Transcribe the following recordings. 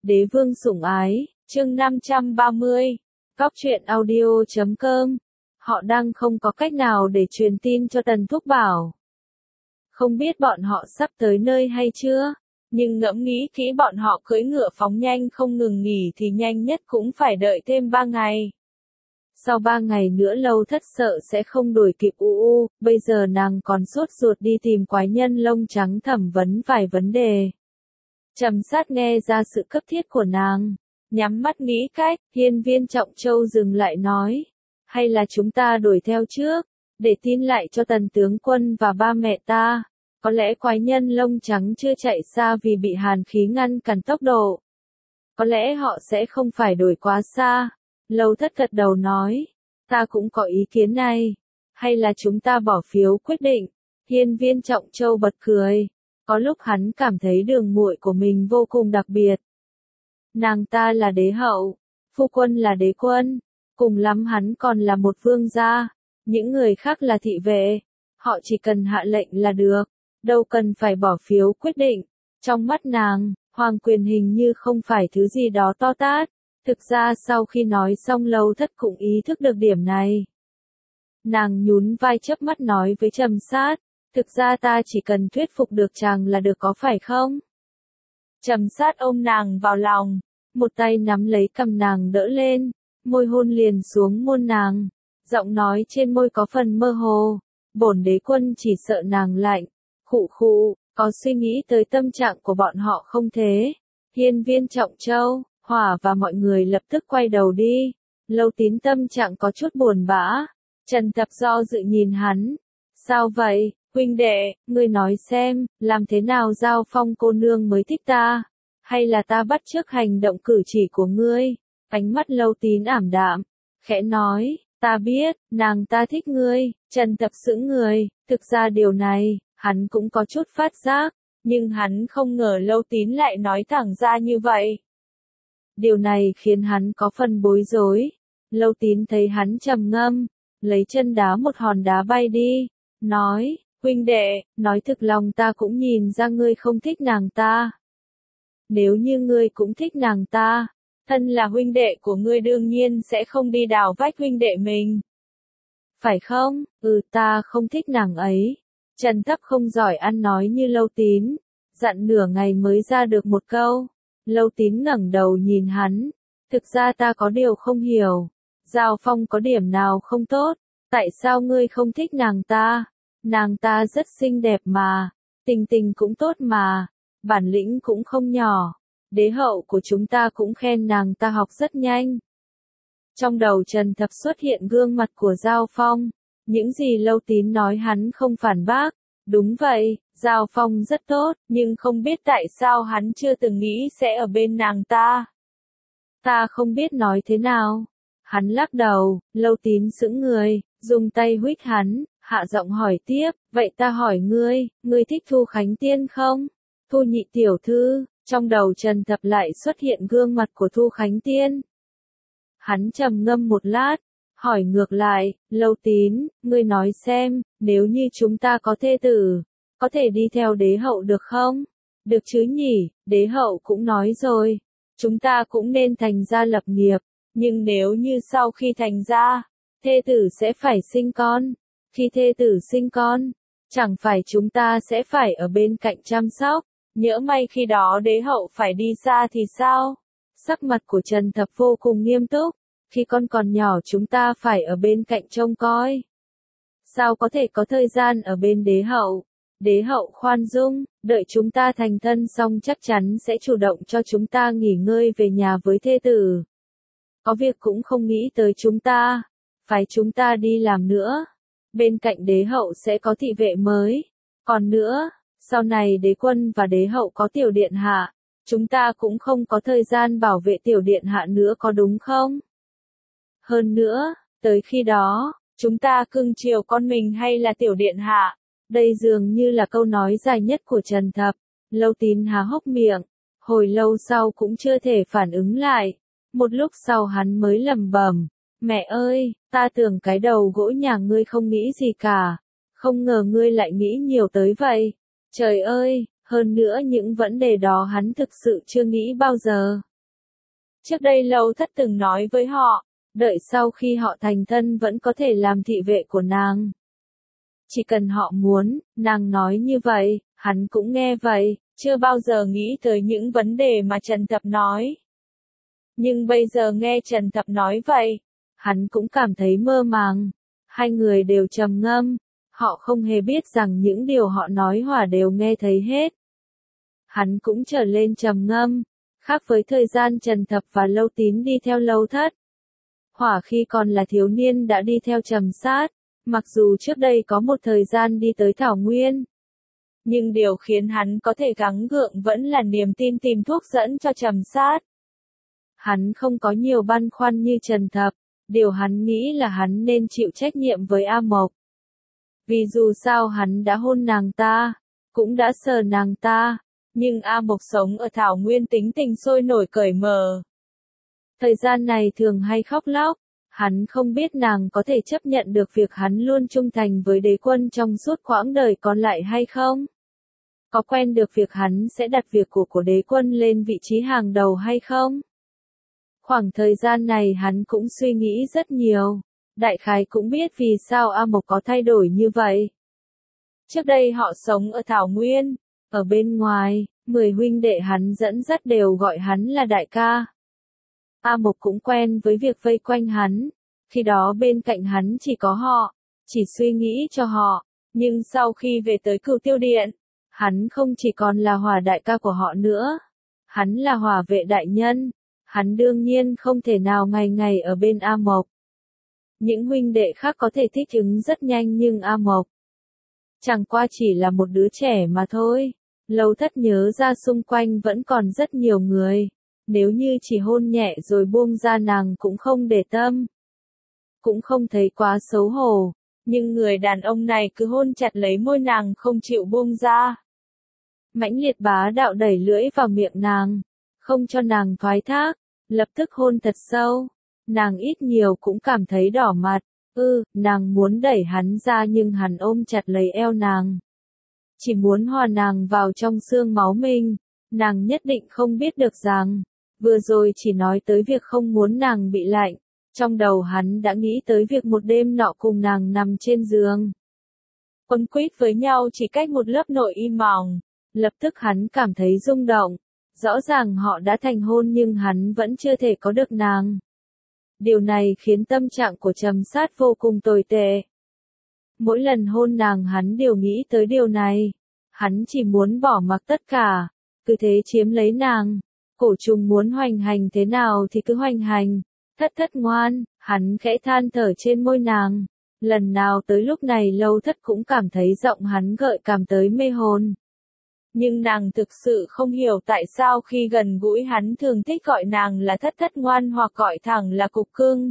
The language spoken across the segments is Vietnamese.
Đế vương sủng ái, chương 530, Góc truyện audio.com. Họ đang không có cách nào để truyền tin cho Tần Thúc Bảo. Không biết bọn họ sắp tới nơi hay chưa, nhưng ngẫm nghĩ kỹ bọn họ cưỡi ngựa phóng nhanh không ngừng nghỉ thì nhanh nhất cũng phải đợi thêm 3 ngày. Sau 3 ngày nữa Lâu Thất sợ sẽ không đuổi kịp bây giờ nàng còn sốt ruột đi tìm quái nhân lông trắng thẩm vấn vài vấn đề. Trầm Sát nghe ra sự cấp thiết của nàng, nhắm mắt nghĩ cách, Hiên Viên Trọng Châu dừng lại nói, hay là chúng ta đuổi theo trước, để tin lại cho Tần tướng quân và ba mẹ ta, có lẽ quái nhân lông trắng chưa chạy xa vì bị hàn khí ngăn cản tốc độ. Có lẽ họ sẽ không phải đuổi quá xa. Lâu Thất gật đầu nói, ta cũng có ý kiến này, hay là chúng ta bỏ phiếu quyết định. Hiên Viên Trọng Châu bật cười, có lúc hắn cảm thấy đường muội của mình vô cùng đặc biệt. Nàng ta là đế hậu, phu quân là đế quân, cùng lắm hắn còn là một vương gia, những người khác là thị vệ, họ chỉ cần hạ lệnh là được, đâu cần phải bỏ phiếu quyết định. Trong mắt nàng, hoàng quyền hình như không phải thứ gì đó to tát. Thực ra sau khi nói xong Lâu Thất cũng ý thức được điểm này. Nàng nhún vai chớp mắt nói với Trầm Sát, thực ra ta chỉ cần thuyết phục được chàng là được có phải không? Trầm Sát ôm nàng vào lòng, một tay nắm lấy cằm nàng đỡ lên, môi hôn liền xuống môi nàng, giọng nói trên môi có phần mơ hồ, bổn đế quân chỉ sợ nàng lạnh, khụ khụ, có suy nghĩ tới tâm trạng của bọn họ không thế? Hiên Viên Trọng Châu, Hỏa và mọi người lập tức quay đầu đi. Lâu Tín tâm trạng có chút buồn bã. Trần Tập do dự nhìn hắn. Sao vậy, huynh đệ, ngươi nói xem, làm thế nào Giao Phong cô nương mới thích ta? Hay là ta bắt chước hành động cử chỉ của ngươi? Ánh mắt Lâu Tín ảm đạm, khẽ nói, ta biết, nàng ta thích ngươi. Trần Tập sững người, thực ra điều này, hắn cũng có chút phát giác, nhưng hắn không ngờ Lâu Tín lại nói thẳng ra như vậy. Điều này khiến hắn có phần bối rối. Lâu Tín thấy hắn trầm ngâm, lấy chân đá một hòn đá bay đi, nói, huynh đệ, nói thực lòng ta cũng nhìn ra ngươi không thích nàng ta. Nếu như ngươi cũng thích nàng ta, thân là huynh đệ của ngươi đương nhiên sẽ không đi đào vách huynh đệ mình. Phải không? Ta không thích nàng ấy. Trần Thấp không giỏi ăn nói như Lâu Tín, dặn nửa ngày mới ra được một câu. Lâu Tín ngẩng đầu nhìn hắn, thực ra ta có điều không hiểu, Giao Phong có điểm nào không tốt, tại sao ngươi không thích nàng ta rất xinh đẹp mà, tình tình cũng tốt mà, bản lĩnh cũng không nhỏ, đế hậu của chúng ta cũng khen nàng ta học rất nhanh. Trong đầu Trần Thập xuất hiện gương mặt của Giao Phong, những gì Lâu Tín nói hắn không phản bác. Đúng vậy, Giao Phong rất tốt, nhưng không biết tại sao hắn chưa từng nghĩ sẽ ở bên nàng ta. Ta không biết nói thế nào. Hắn lắc đầu, Lâu Tín sững người, dùng tay huých hắn, hạ giọng hỏi tiếp, vậy ta hỏi ngươi thích Thu Khánh Tiên không? Thu nhị tiểu thư, trong đầu Trần Thập lại xuất hiện gương mặt của Thu Khánh Tiên. Hắn trầm ngâm một lát, hỏi ngược lại, Lâu Tín, ngươi nói xem, nếu như chúng ta có thê tử, có thể đi theo đế hậu được không? Được chứ nhỉ, đế hậu cũng nói rồi, chúng ta cũng nên thành gia lập nghiệp, nhưng nếu như sau khi thành gia, thê tử sẽ phải sinh con, khi thê tử sinh con, chẳng phải chúng ta sẽ phải ở bên cạnh chăm sóc, nhỡ may khi đó đế hậu phải đi xa thì sao? Sắc mặt của Trần Thập vô cùng nghiêm túc. Khi con còn nhỏ chúng ta phải ở bên cạnh trông coi. Sao có thể có thời gian ở bên đế hậu? Đế hậu khoan dung, đợi chúng ta thành thân xong chắc chắn sẽ chủ động cho chúng ta nghỉ ngơi về nhà với thê tử. Có việc cũng không nghĩ tới chúng ta, phải chúng ta đi làm nữa. Bên cạnh đế hậu sẽ có thị vệ mới. Còn nữa, sau này đế quân và đế hậu có tiểu điện hạ, chúng ta cũng không có thời gian bảo vệ tiểu điện hạ nữa có đúng không? Hơn nữa, tới khi đó, chúng ta cưng chiều con mình hay là tiểu điện hạ? Đây dường như là câu nói dài nhất của Trần Thập. Lâu Tín há hốc miệng, hồi lâu sau cũng chưa thể phản ứng lại. Một lúc sau hắn mới lẩm bẩm, mẹ ơi, ta tưởng cái đầu gỗ nhà ngươi không nghĩ gì cả, không ngờ ngươi lại nghĩ nhiều tới vậy. Trời ơi, hơn nữa những vấn đề đó hắn thực sự chưa nghĩ bao giờ. Trước đây Lâu Thất từng nói với họ, đợi sau khi họ thành thân vẫn có thể làm thị vệ của nàng. Chỉ cần họ muốn, nàng nói như vậy, hắn cũng nghe vậy, chưa bao giờ nghĩ tới những vấn đề mà Trần Thập nói. Nhưng bây giờ nghe Trần Thập nói vậy, hắn cũng cảm thấy mơ màng. Hai người đều trầm ngâm, họ không hề biết rằng những điều họ nói Hỏa đều nghe thấy hết. Hắn cũng trở lên trầm ngâm, khác với thời gian Trần Thập và Lâu Tín đi theo Lâu Thất. Hỏa khi còn là thiếu niên đã đi theo Trầm Sát, mặc dù trước đây có một thời gian đi tới Thảo Nguyên. Nhưng điều khiến hắn có thể gắng gượng vẫn là niềm tin tìm thuốc dẫn cho Trầm Sát. Hắn không có nhiều băn khoăn như Trần Thập, điều hắn nghĩ là hắn nên chịu trách nhiệm với A Mộc. Vì dù sao hắn đã hôn nàng ta, cũng đã sờ nàng ta, nhưng A Mộc sống ở Thảo Nguyên tính tình sôi nổi cởi mở. Thời gian này thường hay khóc lóc, hắn không biết nàng có thể chấp nhận được việc hắn luôn trung thành với đế quân trong suốt quãng đời còn lại hay không? Có quen được việc hắn sẽ đặt việc của đế quân lên vị trí hàng đầu hay không? Khoảng thời gian này hắn cũng suy nghĩ rất nhiều, đại khái cũng biết vì sao A Mộc có thay đổi như vậy. Trước đây họ sống ở Thảo Nguyên, ở bên ngoài, 10 huynh đệ hắn dẫn dắt đều gọi hắn là đại ca. A Mộc cũng quen với việc vây quanh hắn, khi đó bên cạnh hắn chỉ có họ, chỉ suy nghĩ cho họ, nhưng sau khi về tới Cửu Tiêu Điện, hắn không chỉ còn là Hỏa đại ca của họ nữa, hắn là Hỏa vệ đại nhân, hắn đương nhiên không thể nào ngày ngày ở bên A Mộc. Những huynh đệ khác có thể thích ứng rất nhanh nhưng A Mộc chẳng qua chỉ là một đứa trẻ mà thôi. Lâu Thất nhớ ra xung quanh vẫn còn rất nhiều người, nếu như chỉ hôn nhẹ rồi buông ra nàng cũng không để tâm, cũng không thấy quá xấu hổ, nhưng người đàn ông này cứ hôn chặt lấy môi nàng không chịu buông ra. Mãnh liệt bá đạo đẩy lưỡi vào miệng nàng, không cho nàng thoái thác, lập tức hôn thật sâu. Nàng ít nhiều cũng cảm thấy đỏ mặt, nàng muốn đẩy hắn ra nhưng hắn ôm chặt lấy eo nàng. Chỉ muốn hòa nàng vào trong xương máu mình, nàng nhất định không biết được rằng, vừa rồi chỉ nói tới việc không muốn nàng bị lạnh, trong đầu hắn đã nghĩ tới việc một đêm nọ cùng nàng nằm trên giường. Quấn quýt với nhau chỉ cách một lớp nội y mỏng, lập tức hắn cảm thấy rung động, rõ ràng họ đã thành hôn nhưng hắn vẫn chưa thể có được nàng. Điều này khiến tâm trạng của Trầm Sát vô cùng tồi tệ. Mỗi lần hôn nàng hắn đều nghĩ tới điều này. Hắn chỉ muốn bỏ mặc tất cả, cứ thế chiếm lấy nàng. Cổ trùng muốn hoành hành thế nào thì cứ hoành hành. Thất thất ngoan, hắn khẽ than thở trên môi nàng. Lần nào tới lúc này Lâu Thất cũng cảm thấy giọng hắn gợi cảm tới mê hồn. Nhưng nàng thực sự không hiểu tại sao khi gần gũi hắn thường thích gọi nàng là thất thất ngoan hoặc gọi thẳng là cục cưng.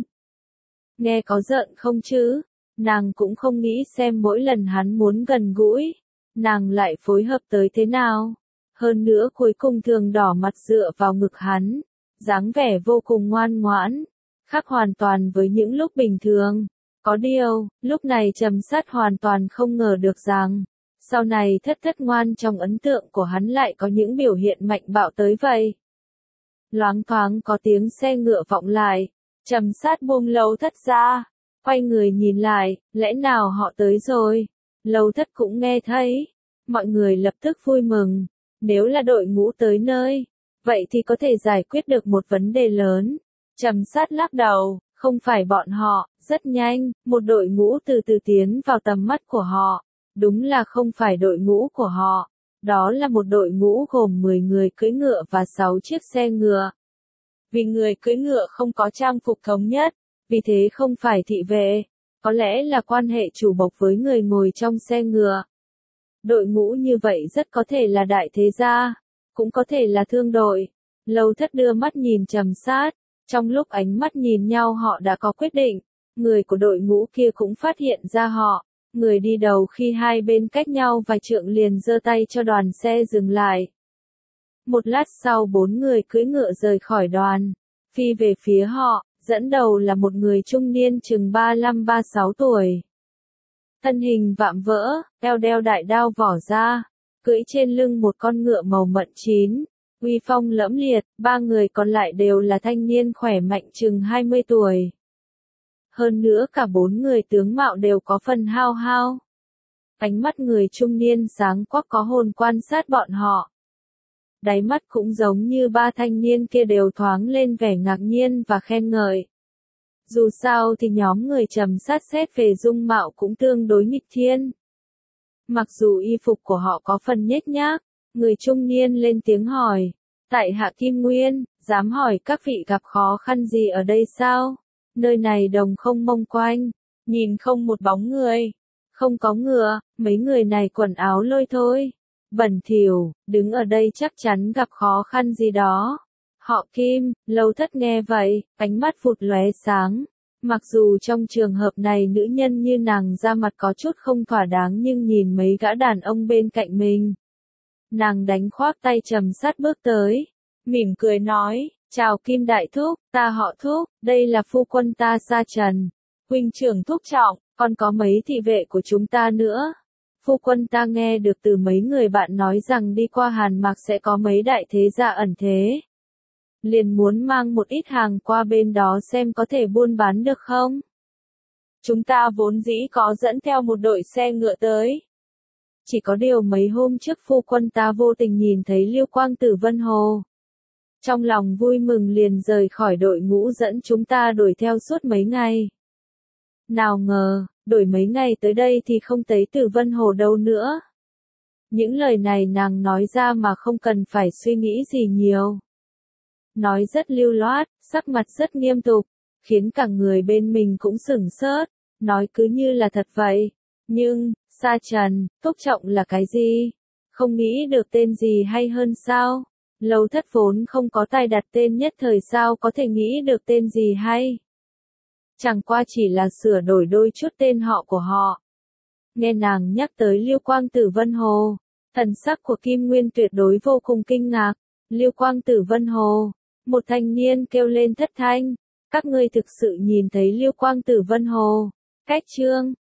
Nghe có giận không chứ? Nàng cũng không nghĩ xem mỗi lần hắn muốn gần gũi, nàng lại phối hợp tới thế nào. Hơn nữa cuối cùng thường đỏ mặt dựa vào ngực hắn, dáng vẻ vô cùng ngoan ngoãn, khác hoàn toàn với những lúc bình thường. Có điều, lúc này Trầm Sát hoàn toàn không ngờ được rằng, sau này thất thất ngoan trong ấn tượng của hắn lại có những biểu hiện mạnh bạo tới vậy. Loáng thoáng có tiếng xe ngựa vọng lại, Trầm Sát buông Lâu Thất ra, quay người nhìn lại, lẽ nào họ tới rồi? Lâu Thất cũng nghe thấy, mọi người lập tức vui mừng, nếu là đội ngũ tới nơi, vậy thì có thể giải quyết được một vấn đề lớn. Trầm Sát lắc đầu, không phải bọn họ, rất nhanh, một đội ngũ từ từ tiến vào tầm mắt của họ. Đúng là không phải đội ngũ của họ, đó là một đội ngũ gồm 10 người cưỡi ngựa và 6 chiếc xe ngựa. Vì người cưỡi ngựa không có trang phục thống nhất, vì thế không phải thị vệ, có lẽ là quan hệ chủ bộc với người ngồi trong xe ngựa. Đội ngũ như vậy rất có thể là đại thế gia, cũng có thể là thương đội. Lâu Thất đưa mắt nhìn Trầm Sát, trong lúc ánh mắt nhìn nhau họ đã có quyết định, người của đội ngũ kia cũng phát hiện ra họ. Người đi đầu khi hai bên cách nhau vài trượng liền giơ tay cho đoàn xe dừng lại. Một lát sau 4 người cưỡi ngựa rời khỏi đoàn, phi về phía họ, dẫn đầu là một người trung niên chừng 35-36 tuổi. Thân hình vạm vỡ, eo đeo đại đao vỏ ra, cưỡi trên lưng một con ngựa màu mận chín, uy phong lẫm liệt, ba người còn lại đều là thanh niên khỏe mạnh chừng 20 tuổi. Hơn nữa cả bốn người tướng mạo đều có phần hao hao. Ánh mắt người trung niên sáng quắc có hồn quan sát bọn họ. Đáy mắt cũng giống như ba thanh niên kia đều thoáng lên vẻ ngạc nhiên và khen ngợi. Dù sao thì nhóm người trầm sát xét về dung mạo cũng tương đối nghịch thiên. Mặc dù y phục của họ có phần nhếch nhác, người trung niên lên tiếng hỏi. Tại hạ Kim Nguyên, dám hỏi các vị gặp khó khăn gì ở đây sao? Nơi này đồng không mông quanh, nhìn không một bóng người, không có ngựa, mấy người này quần áo lôi thôi. Bẩn thỉu, đứng ở đây chắc chắn gặp khó khăn gì đó. Họ Kim, Lâu Thất nghe vậy, ánh mắt vụt lóe sáng. Mặc dù trong trường hợp này nữ nhân như nàng ra mặt có chút không thỏa đáng nhưng nhìn mấy gã đàn ông bên cạnh mình. Nàng đánh khoác tay trầm sát bước tới, mỉm cười nói, chào Kim Đại Thúc, ta họ Thúc, đây là phu quân ta Sa Trần. Huynh trưởng Thúc trọng, còn có mấy thị vệ của chúng ta nữa. Phu quân ta nghe được từ mấy người bạn nói rằng đi qua Hàn Mạc sẽ có mấy đại thế gia ẩn thế. Liền muốn mang một ít hàng qua bên đó xem có thể buôn bán được không? Chúng ta vốn dĩ có dẫn theo một đội xe ngựa tới. Chỉ có điều mấy hôm trước phu quân ta vô tình nhìn thấy Liêu Quang Tử Vân Hồ. Trong lòng vui mừng liền rời khỏi đội ngũ dẫn chúng ta đuổi theo suốt mấy ngày. Nào ngờ, đuổi mấy ngày tới đây thì không thấy Tử Vân Hồ đâu nữa. Những lời này nàng nói ra mà không cần phải suy nghĩ gì nhiều. Nói rất lưu loát, sắc mặt rất nghiêm túc, khiến cả người bên mình cũng sửng sốt, nói cứ như là thật vậy. Nhưng, Sa Trần, Thúc trọng là cái gì? Không nghĩ được tên gì hay hơn sao? Lâu Thất vốn không có tài đặt tên nhất thời sao có thể nghĩ được tên gì hay? Chẳng qua chỉ là sửa đổi đôi chút tên họ của họ. Nghe nàng nhắc tới Liêu Quang Tử Vân Hồ, thần sắc của Kim Nguyên tuyệt đối vô cùng kinh ngạc. Liêu Quang Tử Vân Hồ, một thanh niên kêu lên thất thanh, các ngươi thực sự nhìn thấy Liêu Quang Tử Vân Hồ. Cách chương